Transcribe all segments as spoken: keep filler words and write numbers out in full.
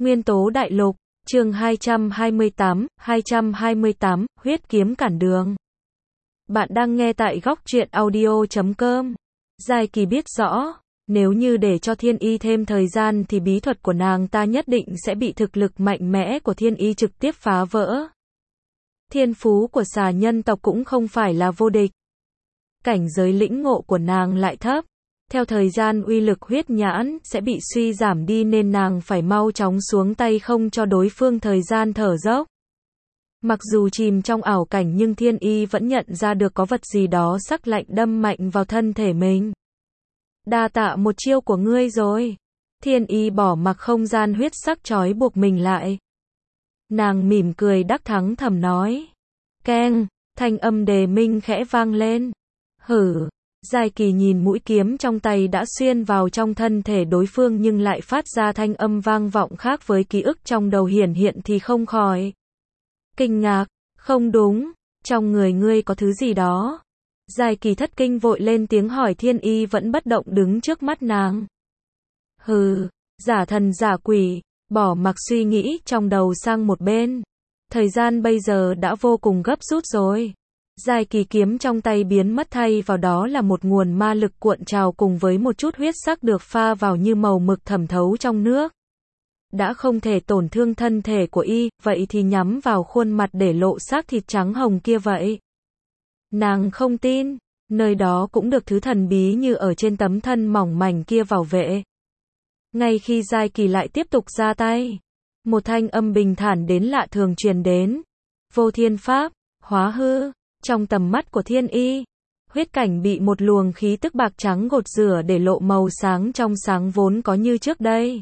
Nguyên tố đại lục, chương hai trăm hai mươi tám, hai trăm hai mươi tám, huyết kiếm cản đường. Bạn đang nghe tại góc truyện audio chấm com. Giai Kỳ biết rõ, nếu như để cho Thiên Y thêm thời gian thì bí thuật của nàng ta nhất định sẽ bị thực lực mạnh mẽ của Thiên Y trực tiếp phá vỡ. Thiên phú của xà nhân tộc cũng không phải là vô địch. Cảnh giới lĩnh ngộ của nàng lại thấp. Theo thời gian uy lực huyết nhãn sẽ bị suy giảm đi nên nàng phải mau chóng xuống tay không cho đối phương thời gian thở dốc. Mặc dù chìm trong ảo cảnh nhưng Thiên Y vẫn nhận ra được có vật gì đó sắc lạnh đâm mạnh vào thân thể mình. Đa tạ một chiêu của ngươi rồi. Thiên Y bỏ mặc không gian huyết sắc trói buộc mình lại. Nàng mỉm cười đắc thắng thầm nói. Keng, thanh âm đề minh khẽ vang lên. Hử. Giai Kỳ nhìn mũi kiếm trong tay đã xuyên vào trong thân thể đối phương nhưng lại phát ra thanh âm vang vọng khác với ký ức trong đầu hiển hiện thì không khỏi kinh ngạc. Không đúng, trong người ngươi có thứ gì đó. Giai Kỳ thất kinh vội lên tiếng hỏi. Thiên Y vẫn bất động đứng trước mắt nàng. Hừ, giả thần giả quỷ, bỏ mặc suy nghĩ trong đầu sang một bên. Thời gian bây giờ đã vô cùng gấp rút rồi. Giai Kỳ kiếm trong tay biến mất thay vào đó là một nguồn ma lực cuộn trào cùng với một chút huyết sắc được pha vào như màu mực thẩm thấu trong nước. Đã không thể tổn thương thân thể của y, vậy thì nhắm vào khuôn mặt để lộ xác thịt trắng hồng kia vậy. Nàng không tin, nơi đó cũng được thứ thần bí như ở trên tấm thân mỏng mảnh kia bảo vệ. Ngay khi Giai Kỳ lại tiếp tục ra tay, một thanh âm bình thản đến lạ thường truyền đến. Vô thiên pháp, hóa hư. Trong tầm mắt của Thiên Y, huyết cảnh bị một luồng khí tức bạc trắng gột rửa để lộ màu sáng trong sáng vốn có như trước đây.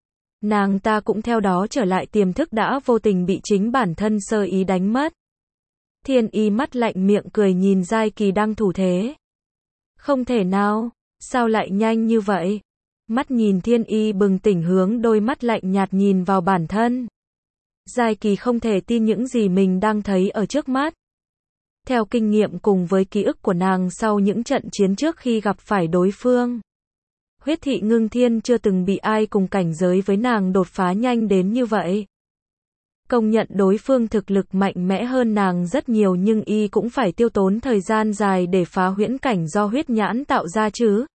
Nàng ta cũng theo đó trở lại tiềm thức đã vô tình bị chính bản thân sơ ý đánh mất. Thiên Y mắt lạnh miệng cười nhìn Giai Kỳ đang thủ thế. Không thể nào, sao lại nhanh như vậy? Mắt nhìn Thiên Y bừng tỉnh hướng đôi mắt lạnh nhạt nhìn vào bản thân. Giai Kỳ không thể tin những gì mình đang thấy ở trước mắt. Theo kinh nghiệm cùng với ký ức của nàng sau những trận chiến trước khi gặp phải đối phương, huyết thị ngưng thiên chưa từng bị ai cùng cảnh giới với nàng đột phá nhanh đến như vậy. Công nhận đối phương thực lực mạnh mẽ hơn nàng rất nhiều nhưng y cũng phải tiêu tốn thời gian dài để phá huyễn cảnh do huyết nhãn tạo ra chứ.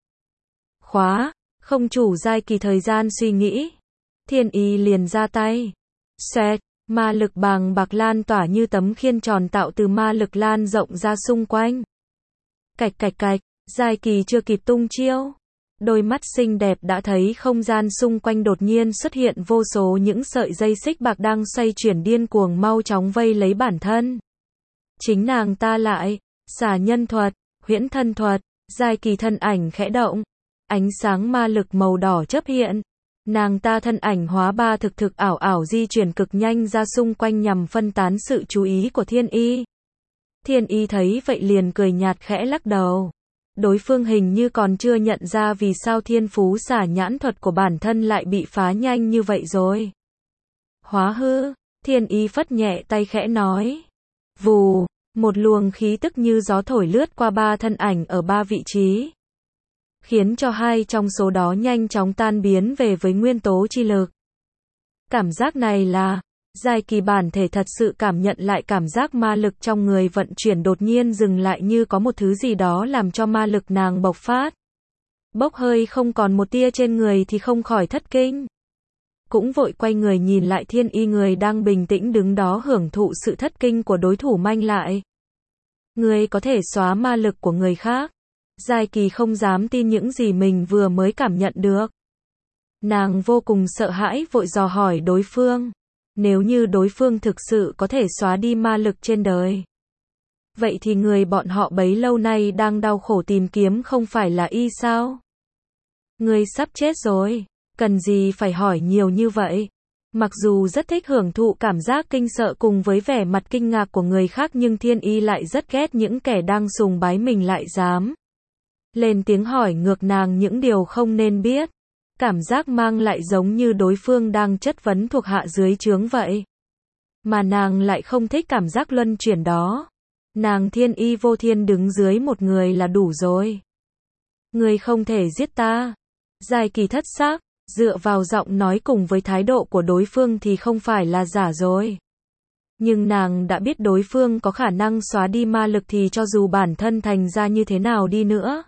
Khóa, không chủ Giai Kỳ thời gian suy nghĩ. Thiên Y liền ra tay. Xoẹt. Ma lực bàng bạc lan tỏa như tấm khiên tròn tạo từ ma lực lan rộng ra xung quanh. Cạch cạch cạch, Giai Kỳ chưa kịp tung chiêu. Đôi mắt xinh đẹp đã thấy không gian xung quanh đột nhiên xuất hiện vô số những sợi dây xích bạc đang xoay chuyển điên cuồng mau chóng vây lấy bản thân. Chính nàng ta lại, xà nhân thuật, huyễn thân thuật, Giai Kỳ thân ảnh khẽ động. Ánh sáng ma lực màu đỏ chớp hiện. Nàng ta thân ảnh hóa ba thực thực ảo ảo di chuyển cực nhanh ra xung quanh nhằm phân tán sự chú ý của Thiên Y. Thiên Y thấy vậy liền cười nhạt khẽ lắc đầu. Đối phương hình như còn chưa nhận ra vì sao thiên phú xả nhãn thuật của bản thân lại bị phá nhanh như vậy rồi. Hóa hư, Thiên Y phất nhẹ tay khẽ nói. Vù, một luồng khí tức như gió thổi lướt qua ba thân ảnh ở ba vị trí. Khiến cho hai trong số đó nhanh chóng tan biến về với nguyên tố chi lực. Cảm giác này là, Giai Kỳ bản thể thật sự cảm nhận lại cảm giác ma lực trong người vận chuyển đột nhiên dừng lại như có một thứ gì đó làm cho ma lực nàng bộc phát. Bốc hơi không còn một tia trên người thì không khỏi thất kinh. Cũng vội quay người nhìn lại Thiên Y người đang bình tĩnh đứng đó hưởng thụ sự thất kinh của đối thủ manh lại. Người có thể xóa ma lực của người khác. Giai Kỳ không dám tin những gì mình vừa mới cảm nhận được. Nàng vô cùng sợ hãi vội dò hỏi đối phương. Nếu như đối phương thực sự có thể xóa đi ma lực trên đời, vậy thì người bọn họ bấy lâu nay đang đau khổ tìm kiếm không phải là y sao? Người sắp chết rồi, cần gì phải hỏi nhiều như vậy? Mặc dù rất thích hưởng thụ cảm giác kinh sợ cùng với vẻ mặt kinh ngạc của người khác nhưng Thiên Y lại rất ghét những kẻ đang sùng bái mình lại dám lên tiếng hỏi ngược nàng những điều không nên biết. Cảm giác mang lại giống như đối phương đang chất vấn thuộc hạ dưới trướng vậy. Mà nàng lại không thích cảm giác luân chuyển đó. Nàng Thiên Y vô thiên đứng dưới một người là đủ rồi. Người không thể giết ta. Giai Kỳ thất xác, Dựa vào giọng nói cùng với thái độ của đối phương thì không phải là giả rồi. Nhưng nàng đã biết đối phương có khả năng xóa đi ma lực thì cho dù bản thân thành ra như thế nào đi nữa,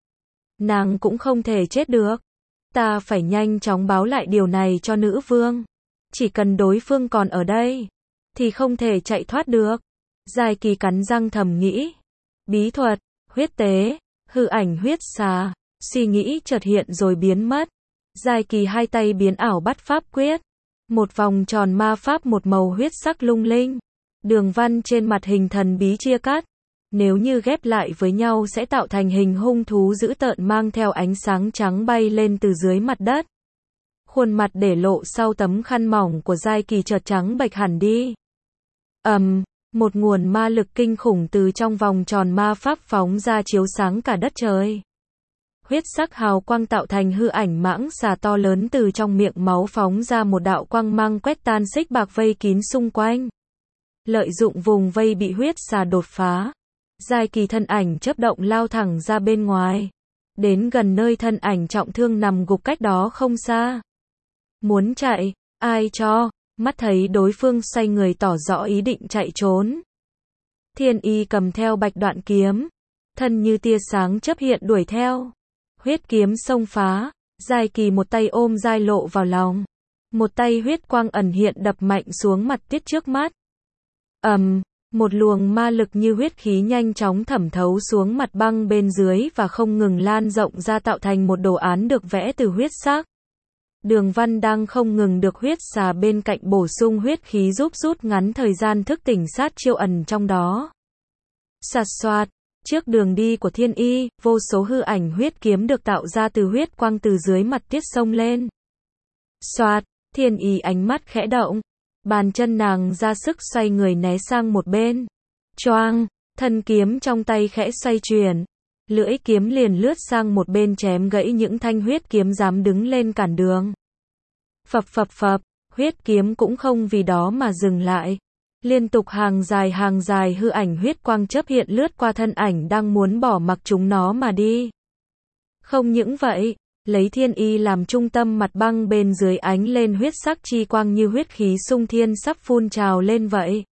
nàng cũng không thể chết được. Ta phải nhanh chóng báo lại điều này cho nữ vương. Chỉ cần đối phương còn ở đây, thì không thể chạy thoát được. Giai Kỳ cắn răng thầm nghĩ. Bí thuật, huyết tế, hư ảnh huyết xà, suy nghĩ chợt hiện rồi biến mất. Giai Kỳ hai tay biến ảo bắt pháp quyết. Một vòng tròn ma pháp một màu huyết sắc lung linh. Đường văn trên mặt hình thần bí chia cắt. Nếu như ghép lại với nhau sẽ tạo thành hình hung thú dữ tợn mang theo ánh sáng trắng bay lên từ dưới mặt đất. Khuôn mặt để lộ sau tấm khăn mỏng của Giai Kỳ chợt trắng bệch hẳn đi. ầm, um, một nguồn ma lực kinh khủng từ trong vòng tròn ma pháp phóng ra chiếu sáng cả đất trời. Huyết sắc hào quang tạo thành hư ảnh mãng xà to lớn từ trong miệng máu phóng ra một đạo quang mang quét tan xích bạc vây kín xung quanh. Lợi dụng vùng vây bị huyết xà đột phá, Giai Kỳ thân ảnh chớp động lao thẳng ra bên ngoài. Đến gần nơi thân ảnh trọng thương nằm gục cách đó không xa. Muốn chạy, ai cho, mắt thấy đối phương xoay người tỏ rõ ý định chạy trốn. Thiên Y cầm theo bạch đoạn kiếm, thân như tia sáng chớp hiện đuổi theo. Huyết kiếm xông phá, Giai Kỳ một tay ôm Giai Lộ vào lòng. Một tay huyết quang ẩn hiện đập mạnh xuống mặt Tuyết trước mắt. ầm, um, một luồng ma lực như huyết khí nhanh chóng thẩm thấu xuống mặt băng bên dưới và không ngừng lan rộng ra tạo thành một đồ án được vẽ từ huyết sắc. Đường văn đang không ngừng được huyết xà bên cạnh bổ sung huyết khí giúp rút ngắn thời gian thức tỉnh sát chiêu ẩn trong đó. Sạt soạt, trước đường đi của Thiên Y, vô số hư ảnh huyết kiếm được tạo ra từ huyết quang từ dưới mặt Tuyết xông lên. Soạt, Thiên Y ánh mắt khẽ động, bàn chân nàng ra sức xoay người né sang một bên. Choang, thân kiếm trong tay khẽ xoay chuyển, lưỡi kiếm liền lướt sang một bên chém gãy những thanh huyết kiếm dám đứng lên cản đường. Phập phập phập, huyết kiếm cũng không vì đó mà dừng lại. Liên tục hàng dài hàng dài hư ảnh huyết quang chớp hiện lướt qua thân ảnh đang muốn bỏ mặc chúng nó mà đi. Không những vậy, lấy Thiên Y làm trung tâm mặt băng bên dưới ánh lên huyết sắc chi quang như huyết khí sung thiên sắp phun trào lên vậy.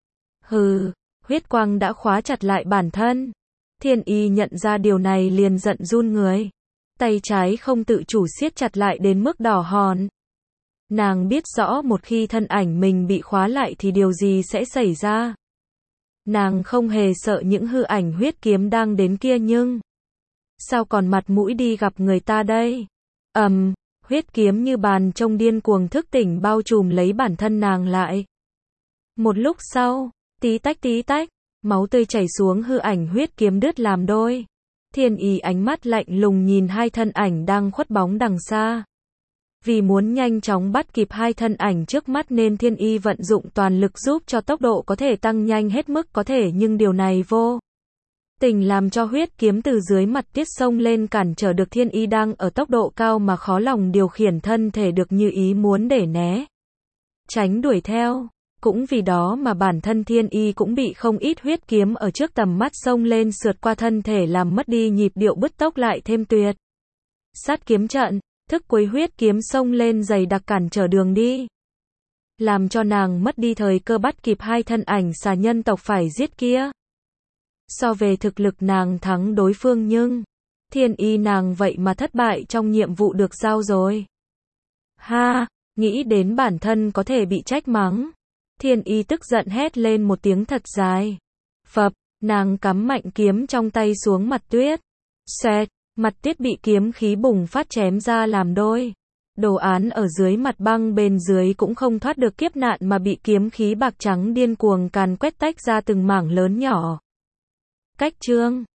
Hừ, huyết quang đã khóa chặt lại bản thân. Thiên Y nhận ra điều này liền giận run người. Tay trái không tự chủ siết chặt lại đến mức đỏ hòn. Nàng biết rõ một khi thân ảnh mình bị khóa lại thì điều gì sẽ xảy ra. Nàng không hề sợ những hư ảnh huyết kiếm đang đến kia nhưng sao còn mặt mũi đi gặp người ta đây? ầm, um, huyết kiếm như bàn trông điên cuồng thức tỉnh bao trùm lấy bản thân nàng lại. Một lúc sau, tí tách tí tách, máu tươi chảy xuống hư ảnh huyết kiếm đứt làm đôi. Thiên Y ánh mắt lạnh lùng nhìn hai thân ảnh đang khuất bóng đằng xa. Vì muốn nhanh chóng bắt kịp hai thân ảnh trước mắt nên Thiên Y vận dụng toàn lực giúp cho tốc độ có thể tăng nhanh hết mức có thể, nhưng điều này vô tình làm cho huyết kiếm từ dưới mặt Tuyết xông lên cản trở được Thiên Y đang ở tốc độ cao mà khó lòng điều khiển thân thể được như ý muốn để né tránh đuổi theo. Cũng vì đó mà bản thân Thiên Y cũng bị không ít huyết kiếm ở trước tầm mắt xông lên sượt qua thân thể làm mất đi nhịp điệu bứt tốc lại thêm tuyệt. Sát kiếm trận, thức cuối huyết kiếm xông lên dày đặc cản trở đường đi. Làm cho nàng mất đi thời cơ bắt kịp hai thân ảnh xà nhân tộc phải giết kia. So về thực lực nàng thắng đối phương nhưng Thiên Y nàng vậy mà thất bại trong nhiệm vụ được giao rồi. Ha, nghĩ đến bản thân có thể bị trách mắng. Thiên Y tức giận hét lên một tiếng thật dài. Phập, nàng cắm mạnh kiếm trong tay xuống mặt Tuyết. Xoẹt, mặt Tuyết bị kiếm khí bùng phát chém ra làm đôi. Đồ án ở dưới mặt băng bên dưới cũng không thoát được kiếp nạn mà bị kiếm khí bạc trắng điên cuồng càn quét tách ra từng mảng lớn nhỏ. Cách chương